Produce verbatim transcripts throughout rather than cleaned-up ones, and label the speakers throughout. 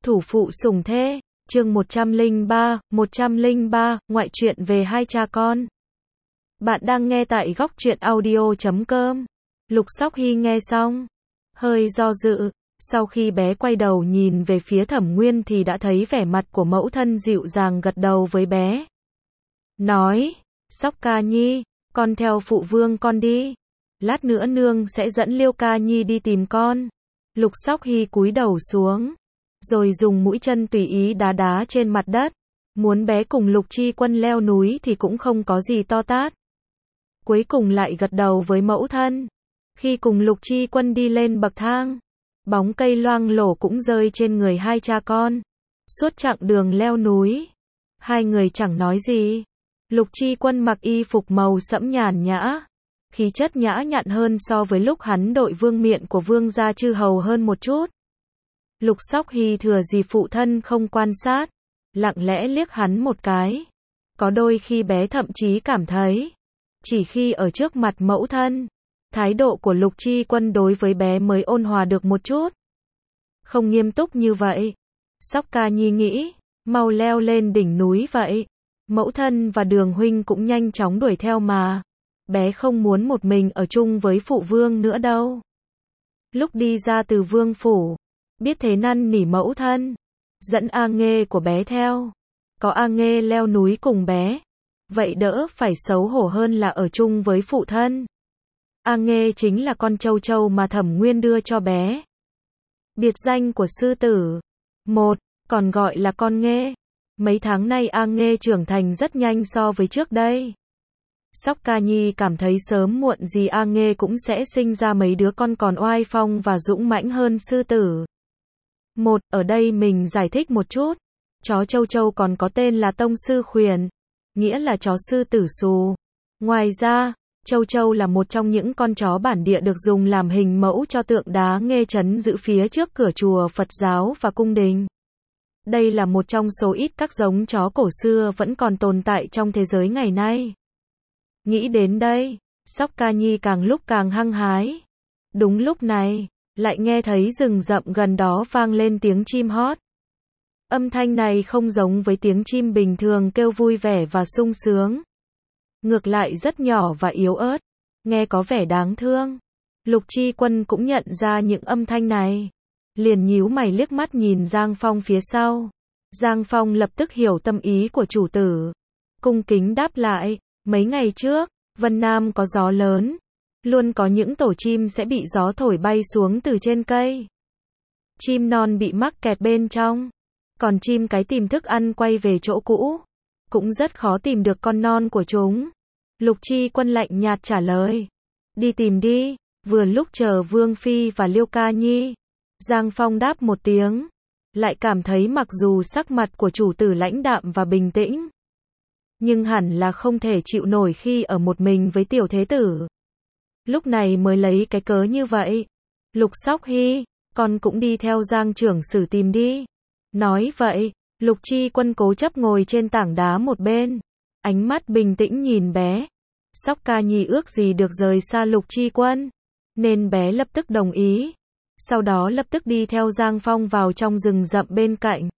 Speaker 1: Thủ phụ sủng thê, chương một trăm lẻ ba, một trăm lẻ ba, ngoại truyện về hai cha con. Bạn đang nghe tại góc truyện audio chấm com. Lục Sóc Hy nghe xong, hơi do dự, sau khi bé quay đầu nhìn về phía Thẩm Nguyên thì đã thấy vẻ mặt của mẫu thân dịu dàng gật đầu với bé. Nói, Sóc ca nhi, con theo phụ vương con đi. Lát nữa nương sẽ dẫn Liêu ca nhi đi tìm con. Lục Sóc Hy cúi đầu xuống, rồi dùng mũi chân tùy ý đá đá trên mặt đất. Muốn bé cùng Lục Chi Quân leo núi thì cũng không có gì to tát. Cuối cùng lại gật đầu với mẫu thân. Khi cùng Lục Chi Quân đi lên bậc thang, bóng cây loang lổ cũng rơi trên người hai cha con. Suốt chặng đường leo núi, hai người chẳng nói gì. Lục Chi Quân mặc y phục màu sẫm nhàn nhã, khí chất nhã nhặn hơn so với lúc hắn đội vương miện của vương gia chư hầu hơn một chút. Lục Sóc Hy thừa dịp phụ thân không quan sát, lặng lẽ liếc hắn một cái. Có đôi khi bé thậm chí cảm thấy, chỉ khi ở trước mặt mẫu thân, thái độ của Lục Chi Quân đối với bé mới ôn hòa được một chút. Không nghiêm túc như vậy. Sóc ca nhi nghĩ, mau leo lên đỉnh núi vậy. Mẫu thân và Đường huynh cũng nhanh chóng đuổi theo mà. Bé không muốn một mình ở chung với phụ vương nữa đâu. Lúc đi ra từ vương phủ, biết thế năn nỉ mẫu thân, dẫn A Nghê của bé theo. Có A Nghê leo núi cùng bé, vậy đỡ phải xấu hổ hơn là ở chung với phụ thân. A Nghê chính là con trâu trâu mà Thẩm Nguyên đưa cho bé. Biệt danh của sư tử. Một, còn gọi là con Nghê. Mấy tháng nay A Nghê trưởng thành rất nhanh so với trước đây. Sóc ca nhi cảm thấy sớm muộn gì A Nghê cũng sẽ sinh ra mấy đứa con còn oai phong và dũng mãnh hơn sư tử. Một, ở đây mình giải thích một chút. Chó Châu Châu còn có tên là Tông Sư Khuyển, nghĩa là chó sư tử xù. Ngoài ra, Châu Châu là một trong những con chó bản địa được dùng làm hình mẫu cho tượng đá Nghê Trấn giữ phía trước cửa chùa Phật giáo và cung đình. Đây là một trong số ít các giống chó cổ xưa vẫn còn tồn tại trong thế giới ngày nay. Nghĩ đến đây, Sóc ca nhi càng lúc càng hăng hái. Đúng lúc này, lại nghe thấy rừng rậm gần đó vang lên tiếng chim hót. Âm thanh này không giống với tiếng chim bình thường kêu vui vẻ và sung sướng. Ngược lại rất nhỏ và yếu ớt, nghe có vẻ đáng thương. Lục Chi Quân cũng nhận ra những âm thanh này, liền nhíu mày liếc mắt nhìn Giang Phong phía sau. Giang Phong lập tức hiểu tâm ý của chủ tử, cung kính đáp lại. Mấy ngày trước, Vân Nam có gió lớn, luôn có những tổ chim sẽ bị gió thổi bay xuống từ trên cây. Chim non bị mắc kẹt bên trong, còn chim cái tìm thức ăn quay về chỗ cũ, cũng rất khó tìm được con non của chúng. Lục Chi Quân lạnh nhạt trả lời. Đi tìm đi, vừa lúc chờ Vương Phi và Liêu ca nhi. Giang Phong đáp một tiếng, lại cảm thấy mặc dù sắc mặt của chủ tử lãnh đạm và bình tĩnh, nhưng hẳn là không thể chịu nổi khi ở một mình với tiểu thế tử. Lúc này mới lấy cái cớ như vậy. Lục Sóc Hy, con cũng đi theo Giang trưởng sử tìm đi. Nói vậy, Lục Chi Quân cố chấp ngồi trên tảng đá một bên, ánh mắt bình tĩnh nhìn bé. Sóc ca nhi ước gì được rời xa Lục Chi Quân, nên bé lập tức đồng ý. Sau đó lập tức đi theo Giang Phong vào trong rừng rậm bên cạnh.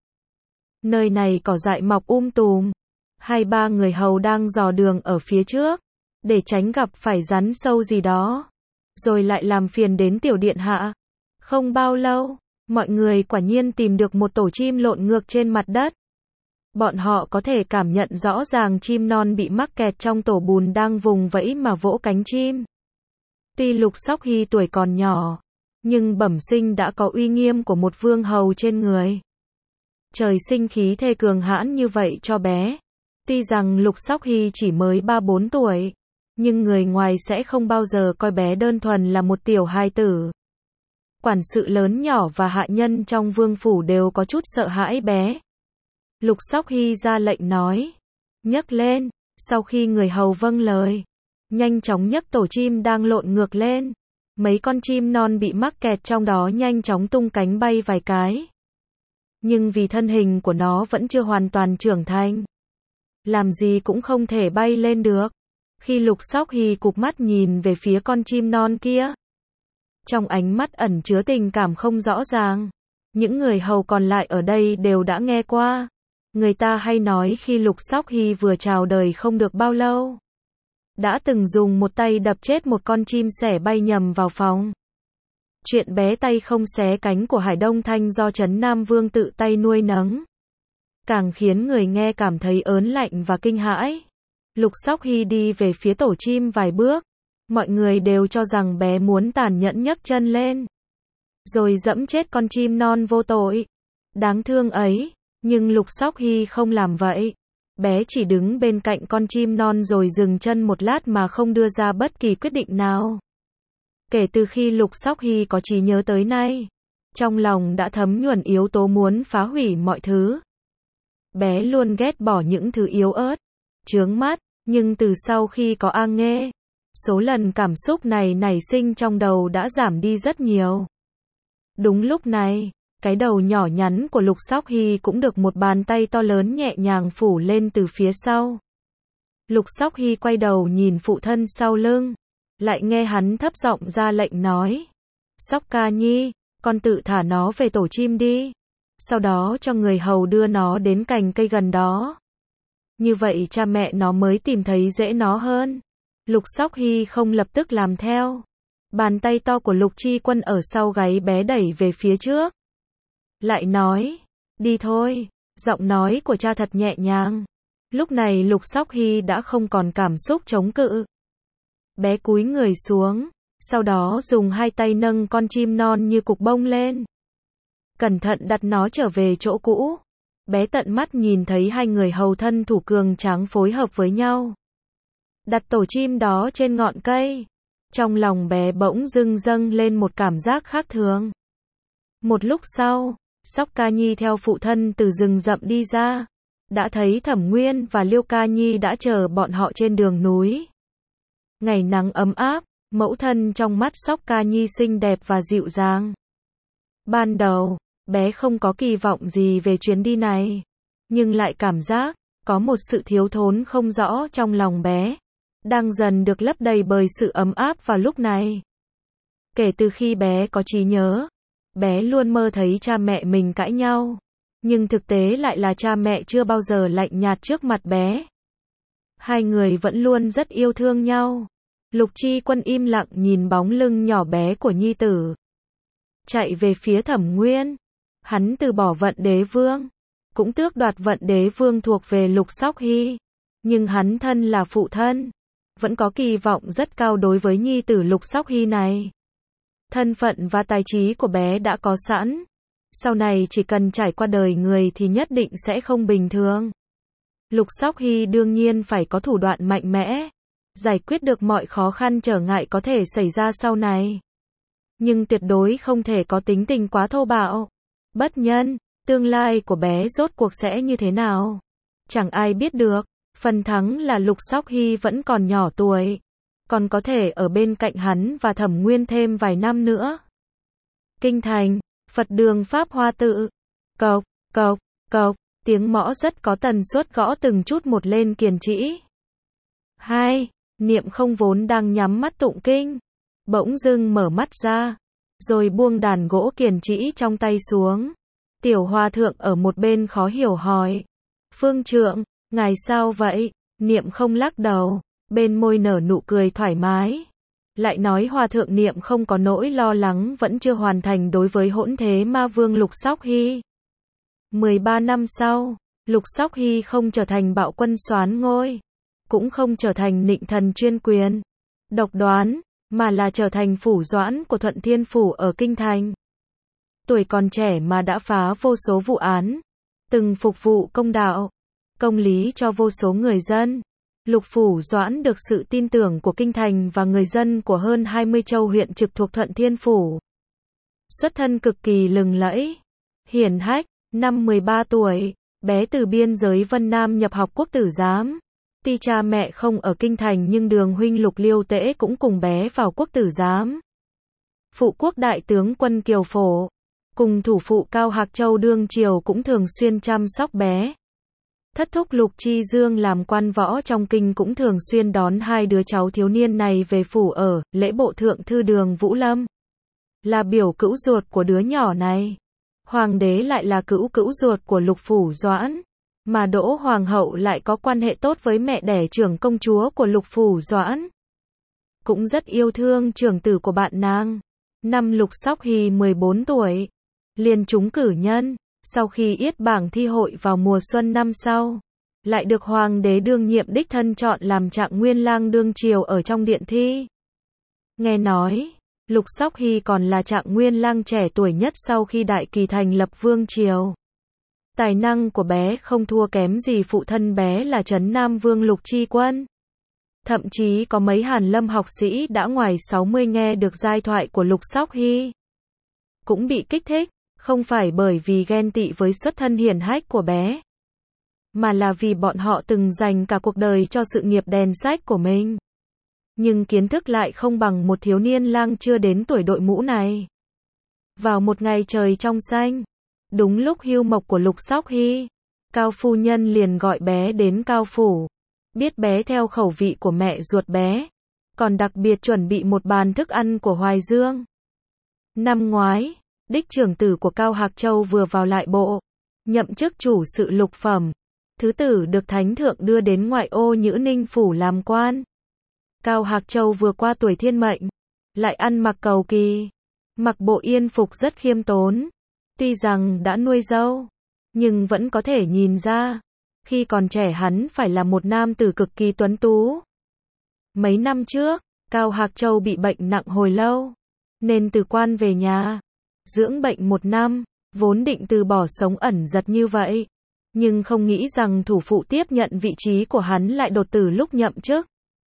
Speaker 1: Nơi này cỏ dại mọc um tùm. Hai ba người hầu đang dò đường ở phía trước, để tránh gặp phải rắn sâu gì đó, rồi lại làm phiền đến tiểu điện hạ. Không bao lâu, mọi người quả nhiên tìm được một tổ chim lộn ngược trên mặt đất. Bọn họ có thể cảm nhận rõ ràng chim non bị mắc kẹt trong tổ bùn đang vùng vẫy mà vỗ cánh chim. Tuy Lục Sóc Hy tuổi còn nhỏ, nhưng bẩm sinh đã có uy nghiêm của một vương hầu trên người. Trời sinh khí thế cường hãn như vậy cho bé. Tuy rằng Lục Sóc Hy chỉ mới ba bốn tuổi, nhưng người ngoài sẽ không bao giờ coi bé đơn thuần là một tiểu hài tử. Quản sự lớn nhỏ và hạ nhân trong vương phủ đều có chút sợ hãi bé. Lục Sóc Hy ra lệnh nói, nhấc lên. Sau khi người hầu vâng lời, nhanh chóng nhấc tổ chim đang lộn ngược lên. Mấy con chim non bị mắc kẹt trong đó nhanh chóng tung cánh bay vài cái. Nhưng vì thân hình của nó vẫn chưa hoàn toàn trưởng thành, làm gì cũng không thể bay lên được. Khi Lục Sóc Hy cụp mắt nhìn về phía con chim non kia, trong ánh mắt ẩn chứa tình cảm không rõ ràng. Những người hầu còn lại ở đây đều đã nghe qua. Người ta hay nói khi Lục Sóc Hy vừa chào đời không được bao lâu, đã từng dùng một tay đập chết một con chim sẻ bay nhầm vào phòng. Chuyện bé tay không xé cánh của Hải Đông Thanh do Trấn Nam Vương tự tay nuôi nấng, càng khiến người nghe cảm thấy ớn lạnh và kinh hãi. Lục Sóc Hy đi về phía tổ chim vài bước, mọi người đều cho rằng bé muốn tàn nhẫn nhấc chân lên, rồi dẫm chết con chim non vô tội, đáng thương ấy, nhưng Lục Sóc Hy không làm vậy. Bé chỉ đứng bên cạnh con chim non rồi dừng chân một lát mà không đưa ra bất kỳ quyết định nào. Kể từ khi Lục Sóc Hy có trí nhớ tới nay, trong lòng đã thấm nhuần yếu tố muốn phá hủy mọi thứ. Bé luôn ghét bỏ những thứ yếu ớt, chướng mắt, nhưng từ sau khi có A Nghê, số lần cảm xúc này nảy sinh trong đầu đã giảm đi rất nhiều. Đúng lúc này, cái đầu nhỏ nhắn của Lục Sóc Hy cũng được một bàn tay to lớn nhẹ nhàng phủ lên từ phía sau. Lục Sóc Hy quay đầu nhìn phụ thân sau lưng, lại nghe hắn thấp giọng ra lệnh nói: Sóc Ca Nhi, con tự thả nó về tổ chim đi, sau đó cho người hầu đưa nó đến cành cây gần đó. Như vậy cha mẹ nó mới tìm thấy dễ nó hơn. Lục Sóc Hy không lập tức làm theo. Bàn tay to của Lục Chi Quân ở sau gáy bé đẩy về phía trước. Lại nói: đi thôi. Giọng nói của cha thật nhẹ nhàng. Lúc này Lục Sóc Hy đã không còn cảm xúc chống cự. Bé cúi người xuống, sau đó dùng hai tay nâng con chim non như cục bông lên, cẩn thận đặt nó trở về chỗ cũ. Bé tận mắt nhìn thấy hai người hầu thân thủ cường tráng phối hợp với nhau, đặt tổ chim đó trên ngọn cây. Trong lòng bé bỗng dưng dâng lên một cảm giác khác thường. Một lúc sau, Sóc Ca Nhi theo phụ thân từ rừng rậm đi ra, đã thấy Thẩm Nguyên và Liêu Ca Nhi đã chờ bọn họ trên đường núi. Ngày nắng ấm áp, mẫu thân trong mắt Sóc Ca Nhi xinh đẹp và dịu dàng. Ban đầu, bé không có kỳ vọng gì về chuyến đi này, nhưng lại cảm giác có một sự thiếu thốn không rõ trong lòng bé, đang dần được lấp đầy bởi sự ấm áp vào lúc này. Kể từ khi bé có trí nhớ, bé luôn mơ thấy cha mẹ mình cãi nhau, nhưng thực tế lại là cha mẹ chưa bao giờ lạnh nhạt trước mặt bé. Hai người vẫn luôn rất yêu thương nhau. Lục Chi Quân im lặng nhìn bóng lưng nhỏ bé của nhi tử, chạy về phía Thẩm Nguyên. Hắn từ bỏ Vận Đế Vương, cũng tước đoạt Vận Đế Vương thuộc về Lục Sóc Hy, nhưng hắn thân là phụ thân, vẫn có kỳ vọng rất cao đối với nhi tử Lục Sóc Hy này. Thân phận và tài trí của bé đã có sẵn, sau này chỉ cần trải qua đời người thì nhất định sẽ không bình thường. Lục Sóc Hy đương nhiên phải có thủ đoạn mạnh mẽ, giải quyết được mọi khó khăn trở ngại có thể xảy ra sau này. Nhưng tuyệt đối không thể có tính tình quá thô bạo, bất nhân. Tương lai của bé rốt cuộc sẽ như thế nào, chẳng ai biết được. Phần thắng là Lục Sóc Hy vẫn còn nhỏ tuổi, còn có thể ở bên cạnh hắn và Thẩm Nguyên thêm vài năm nữa. Kinh thành, Phật đường Pháp Hoa tự. Cộc, cộc, cộc, tiếng mõ rất có tần suất gõ từng chút một lên kiền trĩ. Hai, Niệm Không vốn đang nhắm mắt tụng kinh, bỗng dưng mở mắt ra, rồi buông đàn gỗ kiền trĩ trong tay xuống. Tiểu Hòa thượng ở một bên khó hiểu hỏi: Phương trượng, ngài sao vậy? Niệm Không lắc đầu, bên môi nở nụ cười thoải mái, lại nói Hòa thượng Niệm Không có nỗi lo lắng vẫn chưa hoàn thành đối với hỗn thế ma vương Lục Sóc Hy. mười ba năm sau, Lục Sóc Hy không trở thành bạo quân soán ngôi, cũng không trở thành nịnh thần chuyên quyền, độc đoán, mà là trở thành phủ doãn của Thuận Thiên Phủ ở Kinh Thành. Tuổi còn trẻ mà đã phá vô số vụ án, từng phục vụ công đạo, công lý cho vô số người dân. Lục Phủ Doãn được sự tin tưởng của Kinh Thành và người dân của hơn hai mươi châu huyện trực thuộc Thuận Thiên Phủ. Xuất thân cực kỳ lừng lẫy, hiển hách. Năm mười ba tuổi, bé từ biên giới Vân Nam nhập học Quốc Tử Giám. Tuy cha mẹ không ở Kinh Thành nhưng đường huynh Lục Liêu Tễ cũng cùng bé vào Quốc Tử Giám. Phụ quốc đại tướng quân Kiều Phổ, cùng thủ phụ Cao Hạc Châu đương triều cũng thường xuyên chăm sóc bé. Thất thúc Lục Chi Dương làm quan võ trong kinh cũng thường xuyên đón hai đứa cháu thiếu niên này về phủ ở. Lễ bộ thượng thư Đường Vũ Lâm là biểu cữu ruột của đứa nhỏ này. Hoàng đế lại là cữu cữu ruột của Lục Phủ Doãn, mà Đỗ Hoàng hậu lại có quan hệ tốt với mẹ đẻ trưởng công chúa của Lục Phủ Doãn. Cũng rất yêu thương trưởng tử của bạn nàng. Năm Lục Sóc Hy mười bốn tuổi, liền trúng cử nhân, sau khi yết bảng thi hội vào mùa xuân năm sau, lại được Hoàng đế đương nhiệm đích thân chọn làm Trạng Nguyên lang đương triều ở trong điện thi. Nghe nói, Lục Sóc Hy còn là Trạng Nguyên lang trẻ tuổi nhất sau khi Đại Kỳ thành lập vương triều. Tài năng của bé không thua kém gì phụ thân bé là Trấn Nam Vương Lục Tri Quân. Thậm chí có mấy Hàn Lâm học sĩ đã ngoài sáu mươi nghe được giai thoại của Lục Sóc Hy, cũng bị kích thích, không phải bởi vì ghen tị với xuất thân hiển hách của bé, mà là vì bọn họ từng dành cả cuộc đời cho sự nghiệp đèn sách của mình. Nhưng kiến thức lại không bằng một thiếu niên lang chưa đến tuổi đội mũ này. Vào một ngày trời trong xanh, đúng lúc hưu mộc của Lục Sóc Hy, Cao phu nhân liền gọi bé đến Cao phủ. Biết bé theo khẩu vị của mẹ ruột bé, còn đặc biệt chuẩn bị một bàn thức ăn của Hoài Dương. Năm ngoái, đích trưởng tử của Cao Hạc Châu vừa vào lại bộ, nhậm chức chủ sự lục phẩm. Thứ tử được Thánh Thượng đưa đến ngoại ô Nhữ Ninh phủ làm quan. Cao Hạc Châu vừa qua tuổi thiên mệnh, lại ăn mặc cầu kỳ, mặc bộ yên phục rất khiêm tốn. Tuy rằng đã nuôi dâu, nhưng vẫn có thể nhìn ra, khi còn trẻ hắn phải là một nam tử cực kỳ tuấn tú. Mấy năm trước, Cao Hạc Châu bị bệnh nặng hồi lâu, nên từ quan về nhà, dưỡng bệnh một năm, vốn định từ bỏ sống ẩn giật như vậy. Nhưng không nghĩ rằng thủ phụ tiếp nhận vị trí của hắn lại đột tử lúc nhậm chức.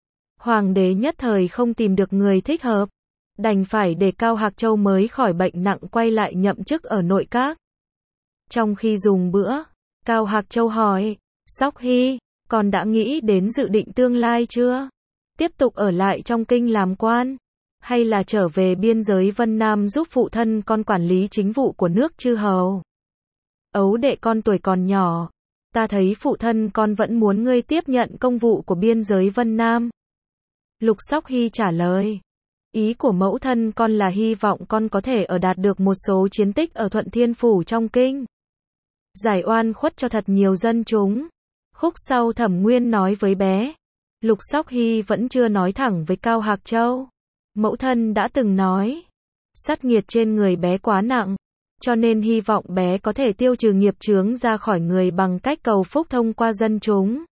Speaker 1: Hoàng đế nhất thời không tìm được người thích hợp, đành phải để Cao Hạc Châu mới khỏi bệnh nặng quay lại nhậm chức ở nội các. Trong khi dùng bữa, Cao Hạc Châu hỏi, Sóc Hy, con đã nghĩ đến dự định tương lai chưa? Tiếp tục ở lại trong kinh làm quan, hay là trở về biên giới Vân Nam giúp phụ thân con quản lý chính vụ của nước chư hầu? Ấu đệ con tuổi còn nhỏ, ta thấy phụ thân con vẫn muốn ngươi tiếp nhận công vụ của biên giới Vân Nam. Lục Sóc Hy trả lời, ý của mẫu thân con là hy vọng con có thể ở đạt được một số chiến tích ở Thuận Thiên Phủ trong kinh, giải oan khuất cho thật nhiều dân chúng. Khúc sau Thẩm Nguyên nói với bé, Lục Sóc Hy vẫn chưa nói thẳng với Cao Hạc Châu. Mẫu thân đã từng nói, sát nghiệt trên người bé quá nặng, cho nên hy vọng bé có thể tiêu trừ nghiệp chướng ra khỏi người bằng cách cầu phúc thông qua dân chúng.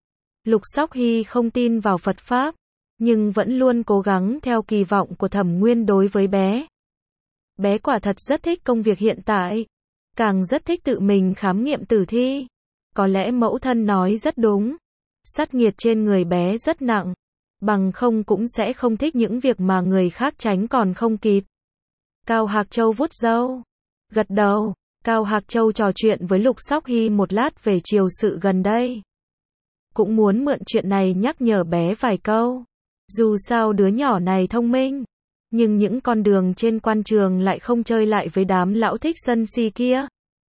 Speaker 1: Lục Sóc Hy không tin vào Phật Pháp, nhưng vẫn luôn cố gắng theo kỳ vọng của Thẩm Nguyên đối với bé. Bé quả thật rất thích công việc hiện tại, càng rất thích tự mình khám nghiệm tử thi. Có lẽ mẫu thân nói rất đúng, sát nghiệt trên người bé rất nặng, bằng không cũng sẽ không thích những việc mà người khác tránh còn không kịp. Cao Hạc Châu vuốt râu, gật đầu. Cao Hạc Châu trò chuyện với Lục Sóc Hy một lát về triều sự gần đây, cũng muốn mượn chuyện này nhắc nhở bé vài câu. Dù sao đứa nhỏ này thông minh, nhưng những con đường trên quan trường lại không chơi lại với đám lão thích sân si kia.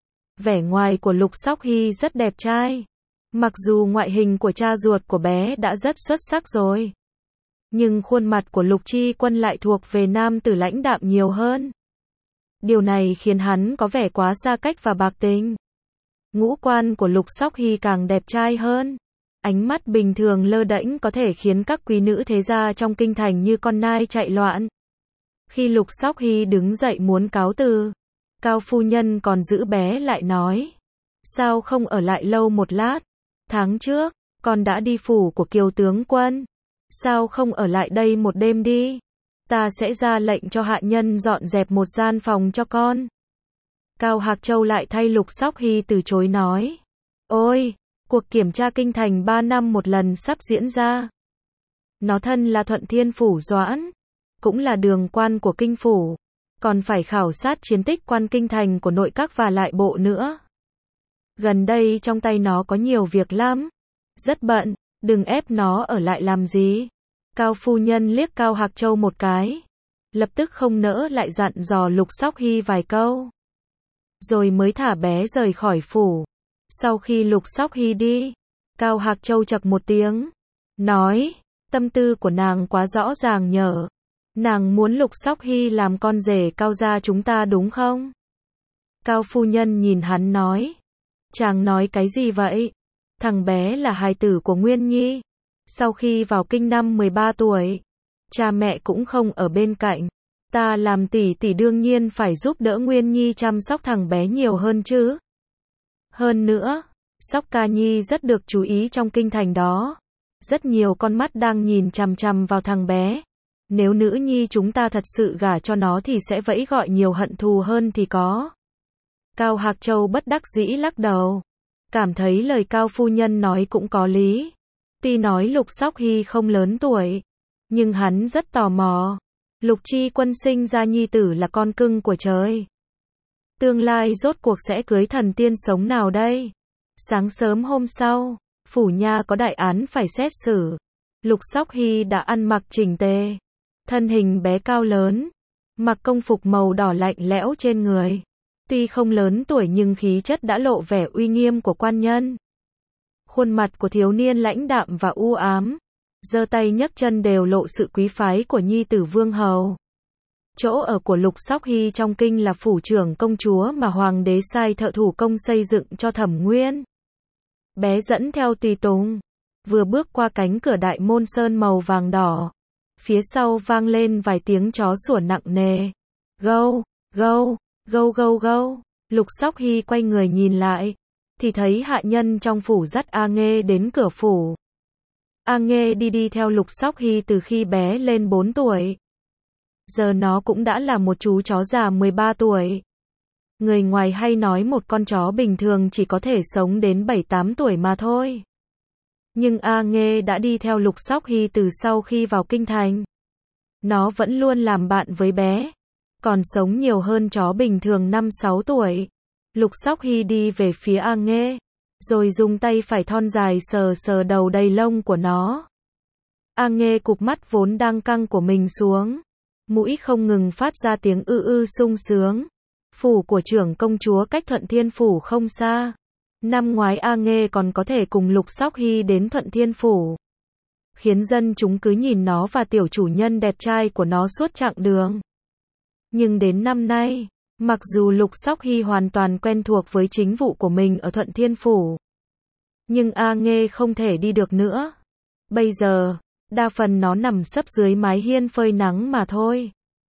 Speaker 1: Vẻ ngoài của Lục Sóc Hy rất đẹp trai, mặc dù ngoại hình của cha ruột của bé đã rất xuất sắc rồi, nhưng khuôn mặt của Lục Tri Quân lại thuộc về nam tử lãnh đạm nhiều hơn. Điều này khiến hắn có vẻ quá xa cách và bạc tình. Ngũ quan của Lục Sóc Hy càng đẹp trai hơn. Ánh mắt bình thường lơ đễnh có thể khiến các quý nữ thế gia trong kinh thành như con nai chạy loạn. Khi Lục Sóc Hy đứng dậy muốn cáo từ, Cao phu nhân còn giữ bé lại nói, sao không ở lại lâu một lát? Tháng trước, con đã đi phủ của Kiều tướng quân, sao không ở lại đây một đêm đi? Ta sẽ ra lệnh cho hạ nhân dọn dẹp một gian phòng cho con. Cao Hạc Châu lại thay Lục Sóc Hy từ chối nói, ôi, cuộc kiểm tra kinh thành ba năm một lần sắp diễn ra. Nó thân là Thuận Thiên Phủ Doãn, cũng là đường quan của kinh phủ, còn phải khảo sát chiến tích quan kinh thành của nội các và lại bộ nữa. Gần đây trong tay nó có nhiều việc lắm, rất bận, đừng ép nó ở lại làm gì. Cao phu nhân liếc Cao Hạc Châu một cái, lập tức không nỡ lại dặn dò Lục Sóc Hy vài câu, rồi mới thả bé rời khỏi phủ. Sau khi Lục Sóc Hy đi, Cao Hạc Châu chậc một tiếng, nói, tâm tư của nàng quá rõ ràng nhở. Nàng muốn Lục Sóc Hy làm con rể Cao gia chúng ta đúng không? Cao phu nhân nhìn hắn nói. Chàng nói cái gì vậy? Thằng bé là hài tử của Nguyên Nhi. Sau khi vào kinh năm mười ba tuổi, cha mẹ cũng không ở bên cạnh. Ta làm tỷ tỷ đương nhiên phải giúp đỡ Nguyên Nhi chăm sóc thằng bé nhiều hơn chứ. Hơn nữa, Sóc Ca Nhi rất được chú ý trong kinh thành đó. Rất nhiều con mắt đang nhìn chằm chằm vào thằng bé. Nếu nữ nhi chúng ta thật sự gả cho nó thì sẽ vẫy gọi nhiều hận thù hơn thì có. Cao Hạc Châu bất đắc dĩ lắc đầu. Cảm thấy lời Cao phu nhân nói cũng có lý. Tuy nói Lục Sóc Hy không lớn tuổi, nhưng hắn rất tò mò. Lục Chi Quân sinh ra nhi tử là con cưng của trời. Tương lai rốt cuộc sẽ cưới thần tiên sống nào đây? Sáng sớm hôm sau, phủ nha có đại án phải xét xử. Lục Sóc Hy đã ăn mặc chỉnh tề. Thân hình bé cao lớn, mặc công phục màu đỏ lạnh lẽo trên người. Tuy không lớn tuổi nhưng khí chất đã lộ vẻ uy nghiêm của quan nhân. Khuôn mặt của thiếu niên lãnh đạm và u ám. Giơ tay nhấc chân đều lộ sự quý phái của nhi tử vương hầu. Chỗ ở của Lục Sóc Hy trong kinh là phủ trưởng công chúa mà hoàng đế sai thợ thủ công xây dựng cho Thẩm Nguyên. Bé dẫn theo tùy tùng, vừa bước qua cánh cửa đại môn sơn màu vàng đỏ, phía sau vang lên vài tiếng chó sủa nặng nề. Gâu, gâu, gâu gâu gâu. Lục Sóc Hy quay người nhìn lại, thì thấy hạ nhân trong phủ dắt A Nghê đến cửa phủ. A Nghê đi đi theo Lục Sóc Hy từ khi bé lên bốn tuổi. Giờ nó cũng đã là một chú chó già mười ba tuổi. Người ngoài hay nói một con chó bình thường chỉ có thể sống đến bảy tám tuổi mà thôi. Nhưng A Nghê đã đi theo Lục Sóc Hy từ sau khi vào kinh thành. Nó vẫn luôn làm bạn với bé, còn sống nhiều hơn chó bình thường năm sáu tuổi. Lục Sóc Hy đi về phía A Nghê, rồi dùng tay phải thon dài sờ sờ đầu đầy lông của nó. A Nghê cụp mắt vốn đang căng của mình xuống, mũi không ngừng phát ra tiếng ư ư sung sướng. Phủ của trưởng công chúa cách Thuận Thiên Phủ không xa. Năm ngoái A Nghê còn có thể cùng Lục Sóc Hy đến Thuận Thiên Phủ, khiến dân chúng cứ nhìn nó và tiểu chủ nhân đẹp trai của nó suốt chặng đường. Nhưng đến năm nay, mặc dù Lục Sóc Hy hoàn toàn quen thuộc với chính vụ của mình ở Thuận Thiên Phủ, nhưng A Nghê không thể đi được nữa. Bây giờ, đa phần nó nằm sấp dưới mái hiên phơi nắng mà thôi.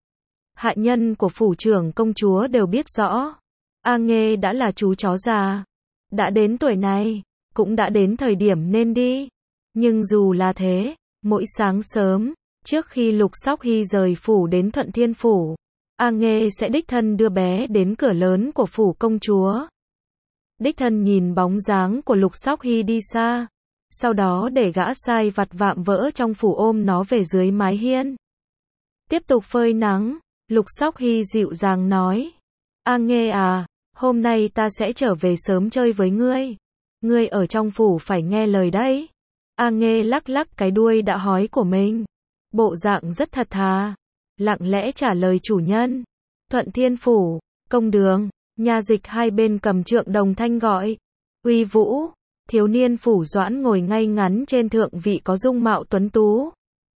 Speaker 1: Hạ nhân của phủ trưởng công chúa đều biết rõ, A Nghê đã là chú chó già, đã đến tuổi này, cũng đã đến thời điểm nên đi. Nhưng dù là thế, mỗi sáng sớm, trước khi Lục Sóc Hy rời phủ đến Thuận Thiên Phủ, A Nghê sẽ đích thân đưa bé đến cửa lớn của phủ công chúa. Đích thân nhìn bóng dáng của Lục Sóc Hy đi xa, sau đó để gã sai vặt vạm vỡ trong phủ ôm nó về dưới mái hiên. Tiếp tục phơi nắng, Lục Sóc Hy dịu dàng nói: A Nghê à, hôm nay ta sẽ trở về sớm chơi với ngươi. Ngươi ở trong phủ phải nghe lời đấy. A Nghê lắc lắc cái đuôi đã hói của mình, bộ dạng rất thật thà, lặng lẽ trả lời chủ nhân. Thuận Thiên Phủ, công đường, nha dịch hai bên cầm trượng đồng thanh gọi. Uy Vũ, thiếu niên phủ Doãn ngồi ngay ngắn trên thượng vị có dung mạo tuấn tú,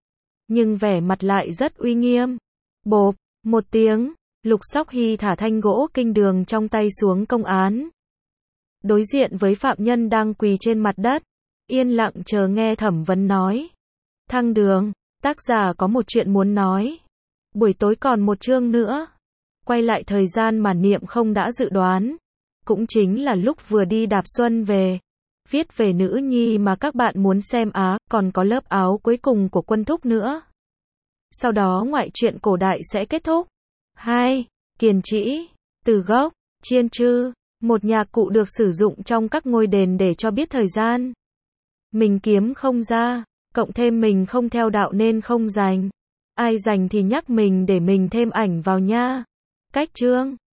Speaker 1: nhưng vẻ mặt lại rất uy nghiêm. Bộp, một tiếng, Lục Sóc Hy thả thanh gỗ kinh đường trong tay xuống công án. Đối diện với phạm nhân đang quỳ trên mặt đất, yên lặng chờ nghe thẩm vấn nói. Thăng đường, tác giả có một chuyện muốn nói. Buổi tối còn một chương nữa. Quay lại thời gian mà Niệm không đã dự đoán. Cũng chính là lúc vừa đi đạp xuân về. Viết về nữ nhi mà các bạn muốn xem á, còn có lớp áo cuối cùng của Quân Thúc nữa. Sau đó ngoại truyện cổ đại sẽ kết thúc. hai. Kiền Trĩ, từ gốc, chiên trư, một nhạc cụ được sử dụng trong các ngôi đền để cho biết thời gian. Mình kiếm không ra, cộng thêm mình không theo đạo nên không dành. Ai dành thì nhắc mình để mình thêm ảnh vào nha. Cách chương